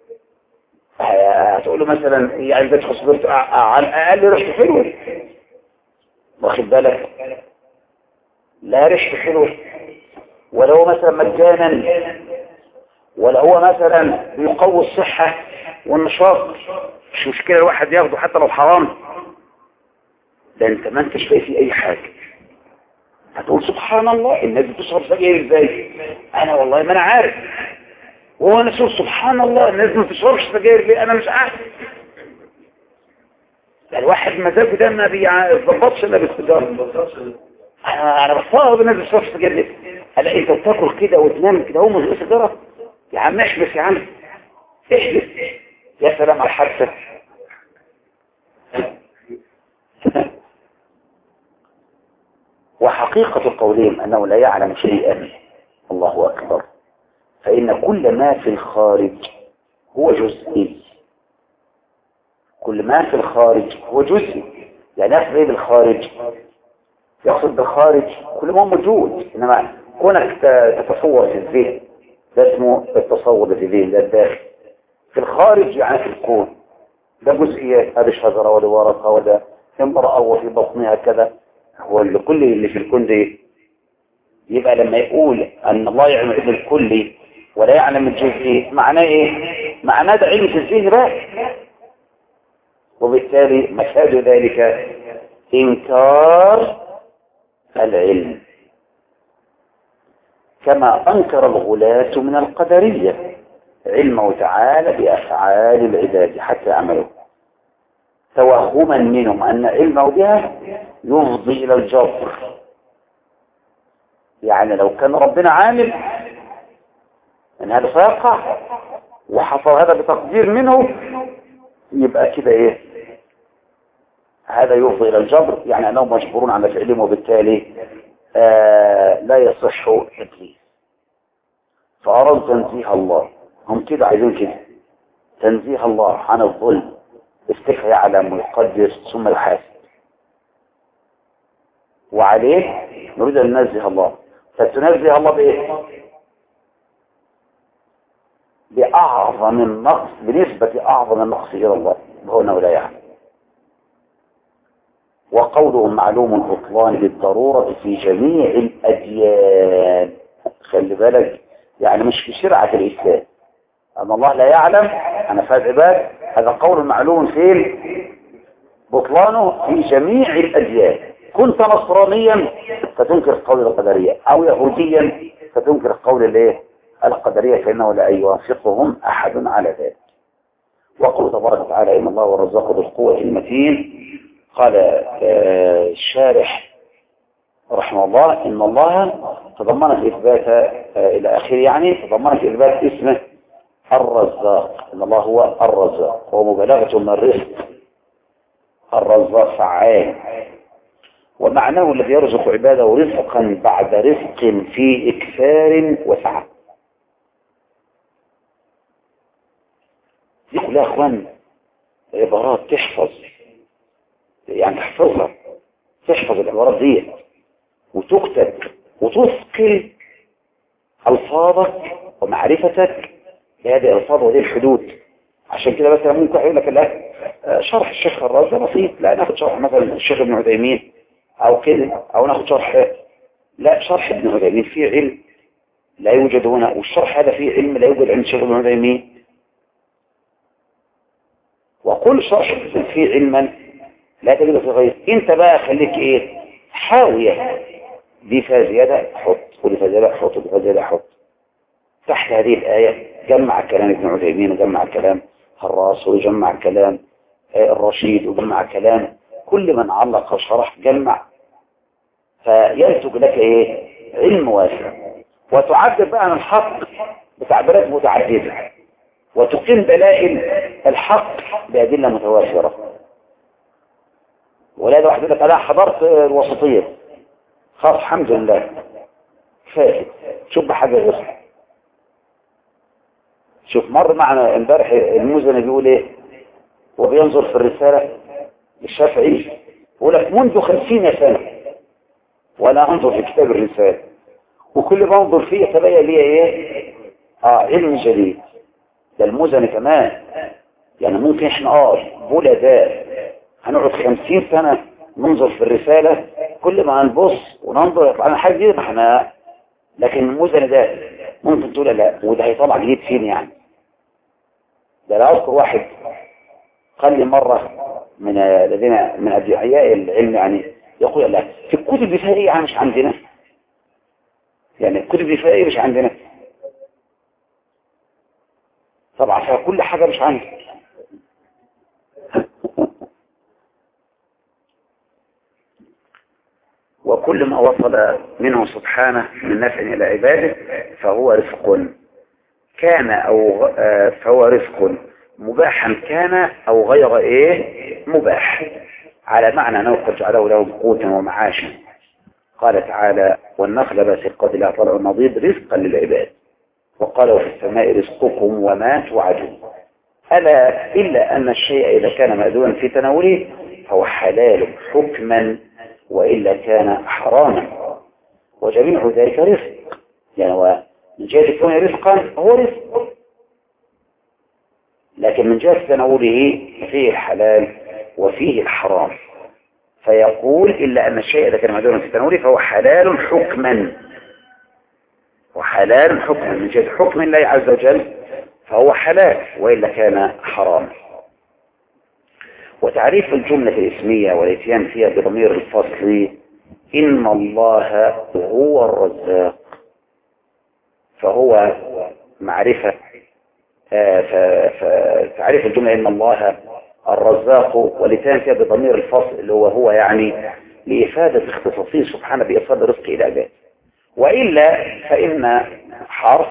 هتقول له مثلا يعني بتدخل سيبرتو على الاقل ريحته حلوه، واخد بالك؟ لا ريحته حلوه. ولا هو مثلا مجانا، ولا هو مثلا بيقوي الصحة والنشاط، مش مشكلة الواحد ياخده حتى لو حرام. ده انت ما انتش فاهم في اي حاجة. هتقول سبحان الله الناس بتشرب سجاير ازاي؟ انا والله ما انا عارف. وهو انا شوف سبحان الله الناس ما بتشربش سجاير ليه؟ انا مش عارف. الواحد مزاجه ده ما بيظبطش الا بالسيجاره. انا انا بستغرب الناس بتشرب سجاير. الاقي انت بتاكل كده وتنام كده وهم من سيجاره. يا عم احبس يا عم احبس. يا سلام على الحادثه. وحقيقة قولهم أنه لا يعلم شيئا. الله أكبر. فإن كل ما في الخارج هو جزئي. كل ما في الخارج هو جزئي. يعني يقصد ايه بالخارج؟ يقصد بالخارج كل ما هو موجود، إنما كونك تتصور في الذهن ده اسمه التصور في الذهن، ده الداخل. في الخارج يعني في الكون ده جزئيات، هذه شجرة وده ورقة وده امرأة وفي بطنها كذا. هو اللي كل اللي في الكون ده. يبقى لما يقول أن الله يعلم العلم الكلي ولا يعلم الجزئي معناه ايه؟ معناه ده علم في الذهن بقى. وبالتالي مفاد ذلك إنكار العلم، كما أنكر الغلاة من القدرية علمه تعالى بأفعال العباد حتى عملوا، توهما منهم أن علمه بها يفضي إلى الجبر. يعني لو كان ربنا عامل أن هذا سيقع وحصل هذا بتقدير منه يبقى كده إيه؟ هذا يفضي إلى الجبر، يعني أنهم مجبورون على فعلهم، وبالتالي آه لا يصح التكليف. فأراد تنزيه الله، هم كده عايزين كده تنزيه الله عن الظلم، استكفى يعلم ويقدر ثم يحاسب، وعليه نريد أن ننزه الله. فتنزه الله بإيه؟ بأعظم النقص، بنسبة أعظم النقص إلى الله هنا ولا يعلم. وقولهم معلوم البطلان بالضرورة في جميع الأديان. خلي بالك، يعني مش في شرعة الإسلام أن الله لا يعلم أنا فاز عباد، هذا قول معلوم فين بطلانه في جميع الأديان. كنت نصرانيا فتنكر قول القدرية، أو يهوديا فتنكر قول الايه القدرية، فإنه لا يوافقهم أحد على ذلك. وقل تبارك وتعالى إن الله ورزقه ذو القوة المتين. قال الشارح رحمه الله إن الله تضمنت إثبات إلى آخره، يعني تضمنت إثبات اسمه الرزاق، إن الله هو الرزاق، هو مبالغة من الرزق. الرزاق فعال، ومعناه الذي يرزق عباده رزقا بعد رزق في إكثار وسعة. دي كلها أخوان عبارات تحفظ، يعني تحفظها، تحفظ العبارات دي وتكتب وتثقل ألفاظك ومعرفتك بهذه الألفاظ وهذه الحدود. عشان كده مثلا ممكن يقول لك لا شرح الشيخ الرازي بسيط، لا ناخد شرح مثلا الشيخ ابن عثيمين أو كده، أو ناخد شرح، لا شرح ابن عثيمين فيه علم لا يوجد هنا، والشرح هذا فيه علم لا يوجد عند الشيخ ابن عثيمين. وكل شرح فيه علما لا تجد في غيره. انت بقى خليك ايه حاوية، دي فيها زيادة حط، ودي فيها زيادة حط، ودي فيها زيادة حط. تحت هذه الآية جمع كلام ابن عثيمين، وجمع كلام هراس، وجمع كلام الرشيد، وجمع كلام كل من علق وشرح جمع، فينتج لك ايه علم واسع. وتعبر بقى عن الحق بتعبيرات متعددة، وتقيم دلائل الحق بأدلة متوافرة. ولا واحد يقول لك انا حضرت الوسطية، خلاص الحمد لله فاتت، شوف بحاجة غيرها. شوف مر معنا امبارح المزني بيقول ايه وبينظر في الرسالة الشافعي، يقول لك منذ خمسين سنة وانا انظر في كتاب الرسالة، وكل ما انظر فيه يتبين لي ايه اه علم جديد. ده المزني كمان، يعني ممكن احنا اه بلداء هنقعد خمسين سنة ننظر في الرسالة، كل ما هنبص وننظر يطلع لنا حاجة جديدة احنا، لكن المزني ده ممكن تقول لا وده هيطلع جديد فين يعني. ده لا أذكر واحد قال لي مرة من الذين من أدعياء العلم يعني يقول لا في الكتب دي فيها ايه مش عندنا، يعني الكتب دي فيها ايه مش عندنا، طبعا فيها كل حاجة مش عندنا. وكل ما وصل منه سبحانه من نفع إلى عباده فهو رزق كان أو فهو رزق مباحا كان أو غير إيه مباح، على معنى أنه قد جعله لهم قوتا ومعاشا. قال تعالى والنخل باسقات لها طلع نضيد رزقا للعباد، وقال وفي السماء رزقكم وما توعدون. ألا إلا أن الشيء إذا كان مأذونا في تناوله فهو حلال حكما وإلا كان حراما، وجميع ذلك رزق، يعني من جهة كونه رزقا هو رزق، لكن من جهة تناوله فيه الحلال وفيه الحرام. فيقول إلا أن الشيء إذا كان مأذونا في تناوله فهو حلال حكما، وحلال حكما من جهة حكم الله عز وجل فهو حلال وإلا كان حرام. وتعريف الجملة الاسمية والاتيان فيها بضمير الفصل إن الله هو الرزاق، فهو معرفة. فتعريف الجملة إن الله الرزاق والاتيان فيها بضمير الفصل اللي هو هو يعني لإفادة اختصاصه سبحانه بإيصال الرزق إلى عباده. وإلا فإن حرف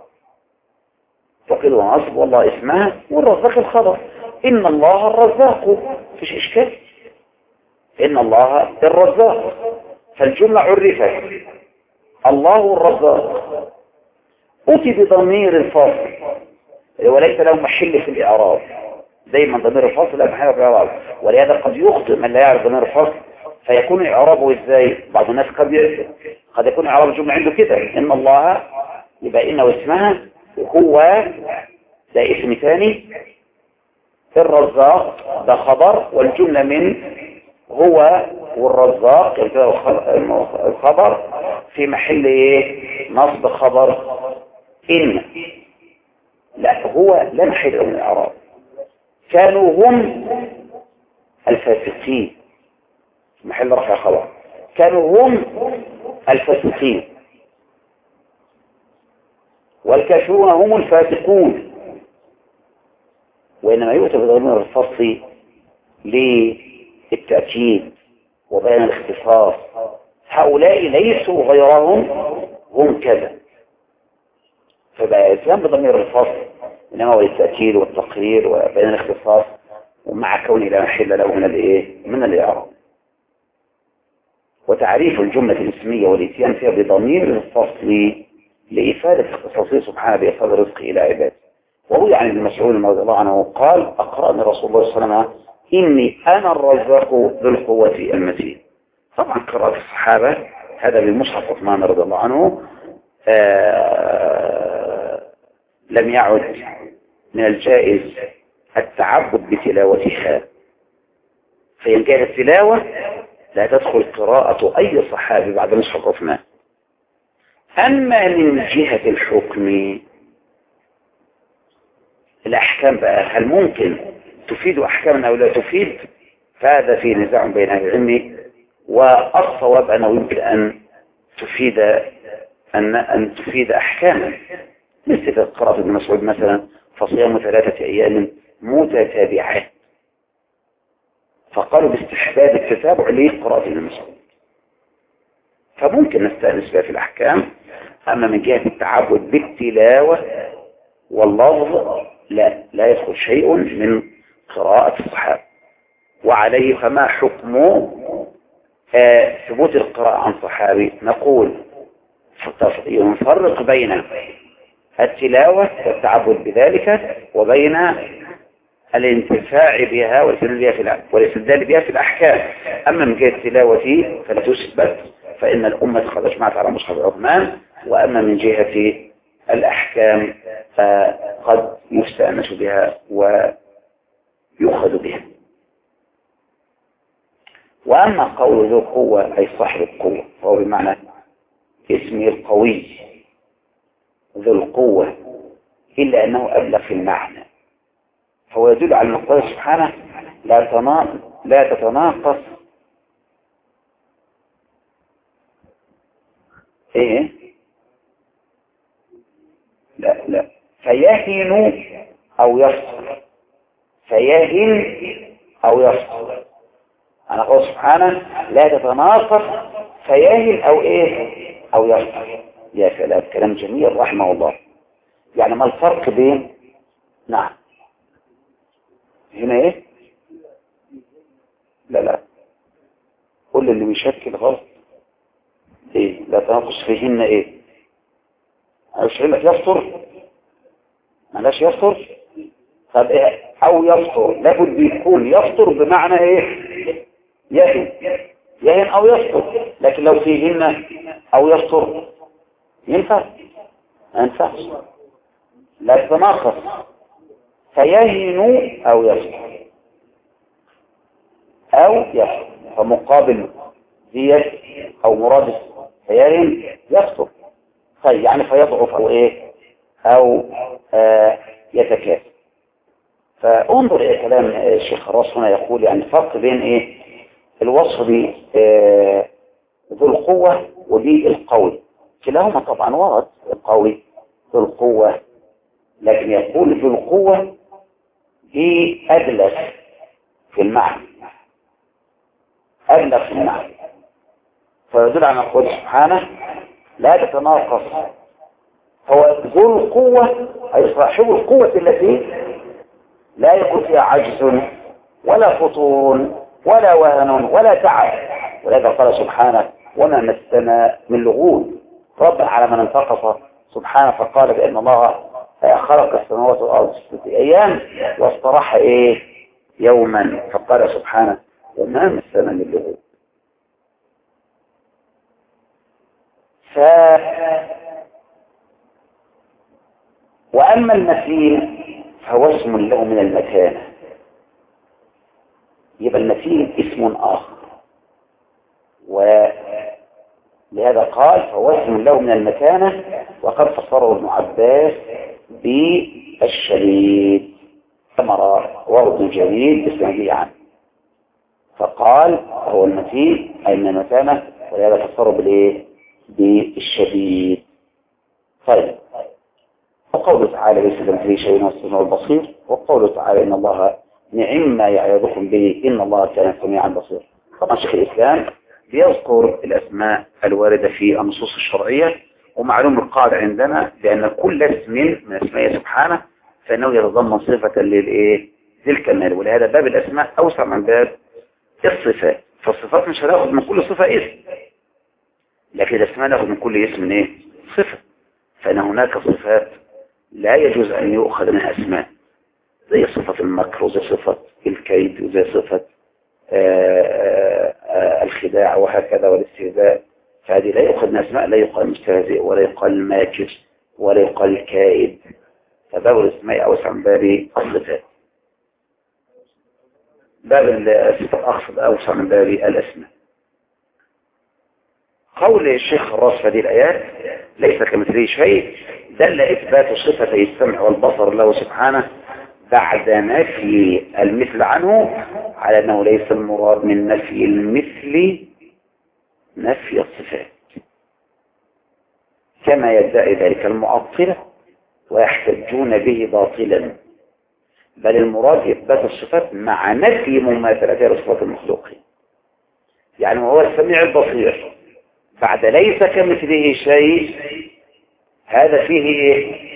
فقيل ونصب والله اسمها والرزاق الخبر. إن الله الرزاق فيش إشكال، إن الله الرزاق، فالجملة عرفت الله الرزاق أتي بضمير الفاصل وليس له محل في الإعراب. دايما ضمير الفاصل لا محل في الإعراب، ولهذا قد يخطئ من لا يعرف ضمير الفاصل فيكون إعرابه إزاي. بعض الناس قد قد يكون إعراب الجملة عنده كده إن الله يبقى إنه اسمها هو ده اسم ثاني، الرزاق ده خبر، والجملة من هو والرزاق الخبر في محل ايه نصب خبر إن. لا هو لا محل من الإعراب. كانوا هم الفاسقين محل رفع خبر، كانوا هم الفاسقين، والكافرون هم الفاسقون. وإنما يؤتى بضمير الفصل للتأكيد وبيان الاختصاص. هؤلاء ليسوا غيرهم هم كذا، فبقى إتيان بضمير الفصل إنما هو للتأكيد والتقرير وبيان الاختصاص، ومع كونه لا محل له من الإيه من الإعراب. وتعريف الجملة الاسمية والإتيان فيها بضمير الفصل لإفادة اختصاصه سبحانه بإيصال الرزق إلى عباده. وهو عن ابن مسعود رضي الله عنه قال أقرأني رسول الله صلى الله عليه وسلم إني أنا الرزاق ذو القوة المتين. طبعا قراءة الصحابة هذا بالمصحف عثمان رضي الله عنه آه لم يعد من الجائز التعبد بتلاوتها، فإن كانت التلاوة لا تدخل قراءة أي صحابي بعد مصحف عثمان. أما من جهة الحكم الأحكام بقى هل ممكن تفيد أحكاما أو لا تفيد، فهذا في نزاع بين أهل العلم، والصواب أنه يمكن أن تفيد أن أن تفيد أحكاما، مثل قراءة ابن مسعود مثلا فصيام ثلاثة أيام متتابعات، فقالوا باستحباب التتابع لقراءة ابن مسعود، فممكن نستأنس بها في الأحكام. أما من جهة التعبد بالتلاوة واللفظ لا لا يدخل شيء من قراءة الصحابة. وعليه فما حكم آه ثبوت القراءة عن صحابي؟ نقول نفرق بين التلاوة والتعبد بذلك وبين الانتفاع بها والاستدلال بها في الأحكام. أما من جهة التلاوة فلا تثبت، فإن الأمة قد اجمعت على مصحف عثمان. وأما من جهة الأحكام فقد يستأنس بها ويؤخذ بها. وأما قول ذو قوة أي صاحب القوة فهو بمعنى اسمه القوي ذو القوة، إلا أنه أبلغ في المعنى، فهو يدل على أن الله سبحانه لا تناقص لا تتناقص إيه لا لا فيهن أو يفصل، فيهن أو يفصل. أنا قول سبحانه لا تتناقص فياهل أو إيه أو يفطر. يا سلام، كلام جميل رحمه الله. يعني ما الفرق بين، نعم هنا إيه، لا لا كل اللي بيشكل غلط إيه، لا تناقص فيهن إيه، مش لك يفطر، ملاش يفطر. طب إيه أو يفطر، لابد يكون يفطر بمعنى إيه، يهن يهن أو يفطر. لكن لو فيهن أو يفطر ينفع؟ ما ينفعش، لا تناقص. فيهن أو يفطر أو يفطر، فمقابل ديت أو مرادف فيهن يفطر. طيب يعني فيضعف أو إيه أو آه يتكاثر. فانظر إلى كلام الشيخ خراص هنا يقول يعني فرق بين إيه الوصف ذي آه ذو القوة وذي القوي. كلاهما طبعا ورد القوي ذو القوة، لكن يقول ذو القوة دي أدلس في المعنى، أدلس في المعنى، فيدل على قوله سبحانه لا تتناقص. هو ذو القوة أي صاحب القوة التي لا يكون فيها عجز ولا فطور ولا وهن ولا تعب. ولذا قال سبحانه وما مسنا من لغوب. رد على من انتقص سبحانه فقال بأن الله خلق السماوات والأرض في ستة أيام واستراح إيه يوما، فقال سبحانه وما مسنا من لغوب. ف وأما المثيل فهو اسم له من المكانة، يبقى المثيل اسم آخر، ولهذا قال فهو اسم له من المكانة. وقد فسره ابن عباس بالشديد ثمر ورد جديد بسنده عنه، فقال هو المثيل أي من المكانة، ولهذا فسره بالإيه بالشديد. طيب، وقوله تعالى ليس كمثله شيء وهو السميع البصير، وقوله تعالى إن الله نعم ما يعظكم به إن الله كان سميعا بصيرا. طبعا شيخ الإسلام بيذكر الأسماء الواردة في النصوص الشرعية، ومعلوم القاعدة عندنا بأن كل اسم من اسمائه سبحانه فإنه يتضمن صفة للإيه للكمال، ولهذا باب الأسماء أوسع من باب الصفات. فالصفات مش هناخد من كل صفة اسم، لكن الأسماء ناخد من كل اسم إيه صفة. فإن هناك صفات لا يجوز أن يؤخذ منها أسماء، زي صفة المكر وزي صفة الكيد وزي صفة آآ آآ الخداع وهكذا والاستهزاء. فهذه لا يؤخذ من أسماء، لا يقال مستهزئ ولا يقال ماكر ولا يقال كائد. فباب الاسماء أوسع من باب الصفات. باب الصفات أقصد أوسع من باب الأسماء. قول الشيخ خراص في هذه الآيات ليس كمثله شيء دل إثبات صفتي السمع والبصر له سبحانه بعد نفي المثل عنه على أنه ليس المراد من نفي المثل نفي الصفات، كما يدعي ذلك المعطلة ويحتجون به باطلا، بل المراد إثبات الصفات مع نفي مماثلتها لصفات المخلوقين. يعني هو السميع البصير بعد ليس كمثله شيء، هذا فيه إيه؟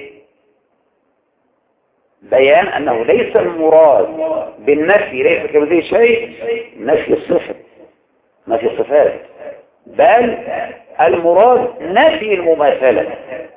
بيان أنه ليس المراد بالنفي ليس كمثله شيء نفي الصفة نفي الصفات، بل المراد نفي المماثلة.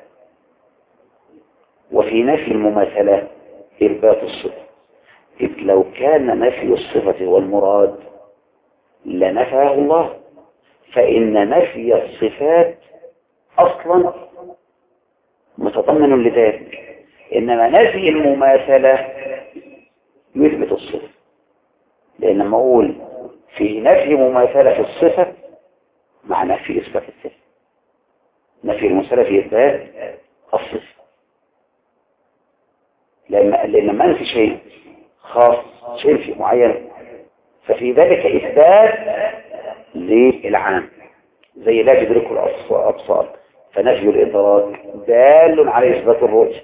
وفي نفي المماثلة إثبات الصفة، إذ لو كان نفي الصفة هو المراد لنفاه الله، فإن نفي الصفات أصلا متضمن لذلك، إنما نفي المماثلة يثبت الصفة. لأن لما أقول في نفي مماثلة في الصفة معنى في إثبات الصفة، نفي المماثلة في إثبات الصفة، لأن ما في شيء خاص شيء في معين، ففي ذلك إثبات للعام، زي لا تدركه الأبصار فنفي الإدراك دال على إثبات الرؤية،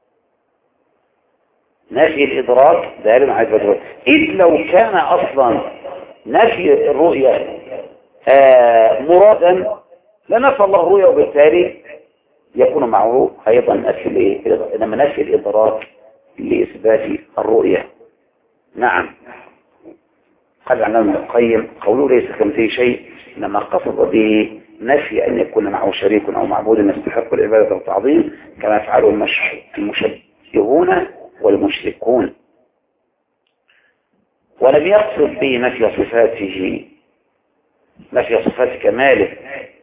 نفي الإدراك دال على إثبات الرؤية. إذ لو كان أصلا نفي الرؤية آه مرادا لا نفى الله الرؤيا، وبالتالي يكون معه أيضا نفي الإيه؟ إنما نفي الإدراك لإثبات الرؤيا. نعم. قال عن ابن القيم قوله ليس كمثله شيء، إنما قصد به نفي أن يكون معه شريك أو معبود يستحق العبادة والتعظيم كما يفعله المشبهون والمشركون. ولم يقصد به نفي صفاته، نفي صفات كماله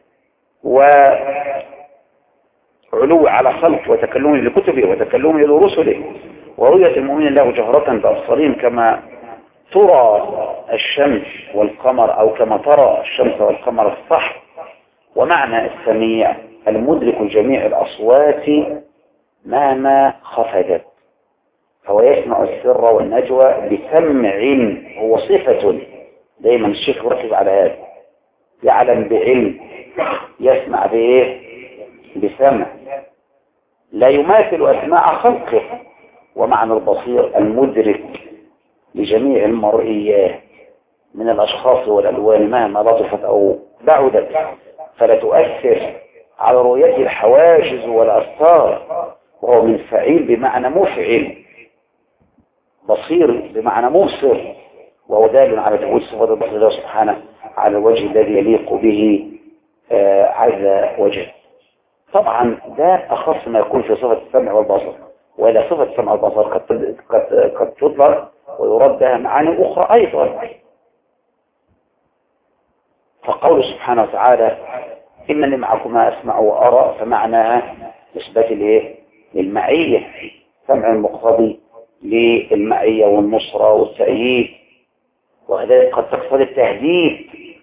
وعلو على خلق وتكلمه لكتبه وتكلمه لرسله ورؤية المؤمنين له جهرة بأبصارهم كما ترى الشمس والقمر أو كما ترى الشمس والقمر الصح. ومعنى السميع المدرك جميع الأصوات مهما خفجت، فهو يسمع السر والنجوى بسمع، هو صفة. دايما الشيخ يركز على هذا، يعلم بعلم، يسمع بإيه؟ بسمع، لا يماثل أسماع خلقه. ومعنى البصير المدرك لجميع المرئيات من الأشخاص والألوان مهما لطفت أو بعدت، فلا تؤثر على رؤيته الحواجز والأستار. وهو من فعيل بمعنى مفعل، بصير بمعنى مبصر، وهو دال على تقول صفات البصر الله سبحانه على الوجه الذي يليق به آه عز وجل. طبعا ده أخص ما يكون في صفة السمع والبصر، وإلى صفة السمع والبصر قد قد قد تطلق ويرد بها معاني أخرى أيضا. فقول سبحانه وتعالى إنني معكما أسمع وأرى، فمعناها إثبات الإيه؟ المعية، سمع المقتضي للمعية والنصرة والتأييد، وكذلك قد تقتضي التهديد.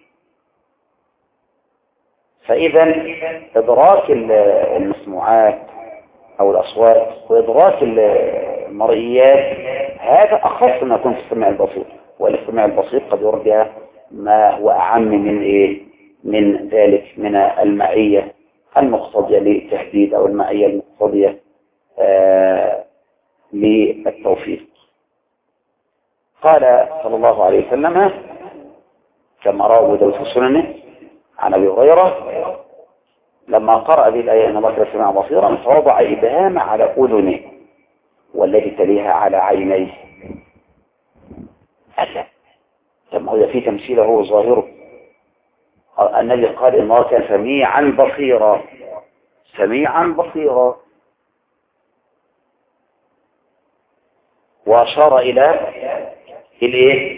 فإذا إدراك المسموعات أو الأصوات وإدراك المرئيات هذا أخص ما يكون في السمع البصير، والسمع البصير قد يرد بها ما هو أعم من إيه؟ من ذلك، من المعية المقتضية للتهديد أو المعية المقتضية آه للتوفيق. قال صلى الله عليه وسلم كما روى أبو داود في سننه عن أبي هريرة لما قرأ به الآية إن الله سميع بصيرا فوضع إبهام على أذنه والتي تليها على عينيه. ألا ثم هذا في تمثيله هو ظاهره. النبي قال إن الله كان سميعا بصيرا، سميعا بصيرا، وأشار إلى الإيه؟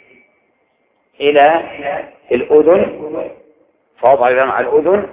إلى الأذن، فوضع الإبهام على الأذن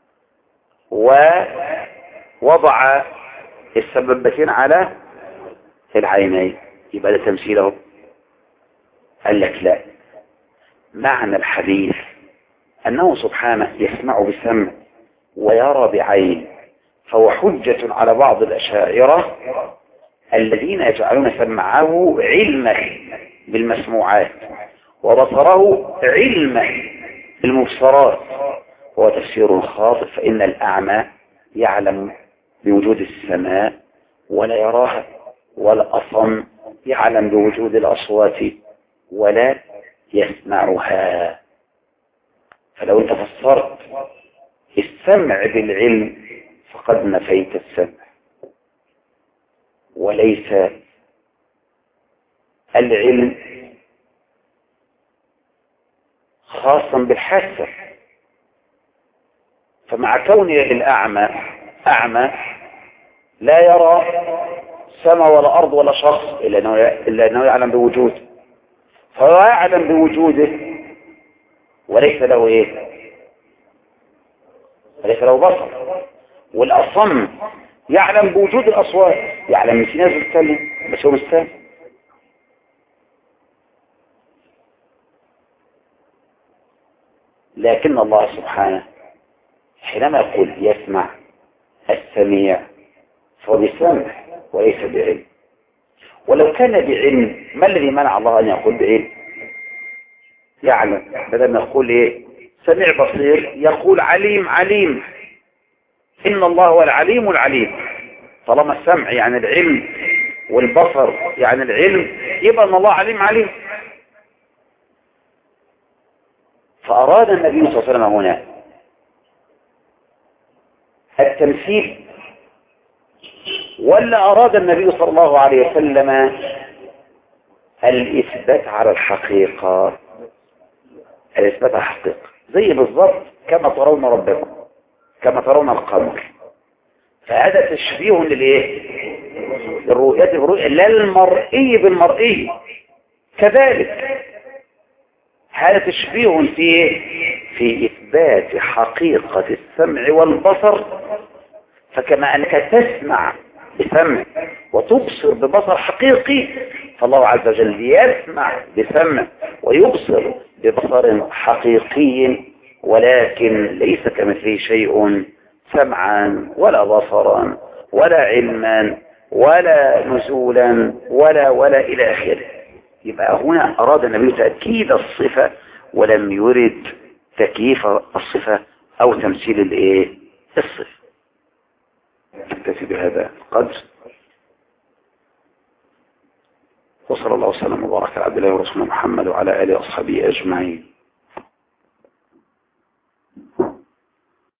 ووضع السببتين على العينين. يبقى ده تمثيله. قال لك لا، معنى الحديث أنه سبحانه يسمع بسمع ويرى بعين، فهو حجة على بعض الأشاعرة الذين يجعلون سمعه علما بالمسموعات وبصره علما بالمبصرات، وهو تفسير خاطئ. فإن الأعمى يعلم بوجود السماء ولا يراها، والأصم يعلم بوجود الأصوات ولا يسمعها. فلو انت فسرت السمع بالعلم فقد نفيت السمع، وليس العلم خاصا بالحاسة. فمع كون الأعمى أعمى لا يرى سماء ولا أرض ولا شخص إلا أنه يعلم بوجوده، فهو يعلم بوجوده وليس له إيه؟ وليس له بصر. والأصم يعلم بوجود الأصوات، يعلم ان في ناس بتتكلم بس هو مش سامع. لكن الله سبحانه حينما يقول يسمع السميع فهو بسمع وليس بعلم. ولو كان بعلم ما الذي منع الله أن يقول بعلم؟ يعلم، بدل ما يقول إيه سميع بصير يقول عليم عليم. إن الله هو العليم العليم. طالما السمع يعني العلم والبصر يعني العلم، يبقى أن الله عليم عليم. فأراد النبي صلى الله عليه وسلم هنا التمثيل، ولا أراد النبي صلى الله عليه وسلم الإثبات على الحقيقة؟ الإثبات على الحقيقة زي بالضبط كما ترون ربكم، كما ترون القمر، فهذا تشبيه للإيه؟ الرؤية بالرؤية، لا المرئي بالمرئي. كذلك هذا تشبيه في في إثبات حقيقة السمع والبصر، فكما أنك تسمع بسمع وتبصر ببصر حقيقي، فالله عز وجل يسمع بسمع ويبصر ببصر حقيقي، ولكن ليس كمثله شيء سمعا ولا بصرا ولا علما ولا نزولا ولا ولا إلى آخره. يبقى هنا أراد النبي تأكيد الصفة ولم يرد تكييف الصفة أو تمثيل الإيه؟ الصفة. نكتفي بهذا القدر، وصلى الله وسلم وبارك على عبد الله ورسوله محمد وعلى آله وأصحابه أجمعين.